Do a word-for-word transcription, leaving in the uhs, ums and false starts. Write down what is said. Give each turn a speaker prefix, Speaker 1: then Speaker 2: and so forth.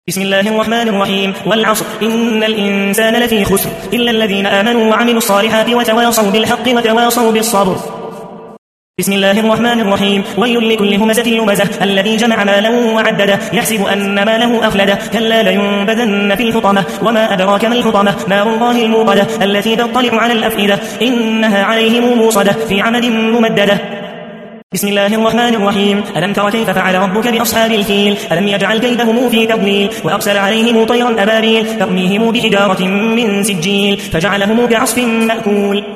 Speaker 1: بسم الله الرحمن الرحيم والعصر إن الإنسان لفي خسر إلا الذين آمنوا وعملوا الصالحات وتواصوا بالحق وتواصوا بالصبر. بسم الله الرحمن الرحيم ويل لكل همزة لمزة الذي جمع مالا وعدده يحسب أن ماله أخلده كلا لينبذن في الحطمة وما أدراك ما الحطمة نار الله الموقدة التي تطلع على الأفئدة إنها عليهم موصدة في عمد ممددة. بسم الله الرحمن الرحيم ألم تر كيف فعل ربك بأصحاب الفيل ألم يجعل كيدهم في تضليل وأرسل عليهم طيرا أبابيل ترميهم بحجارة من سجيل فجعلهم كعصف مأكول.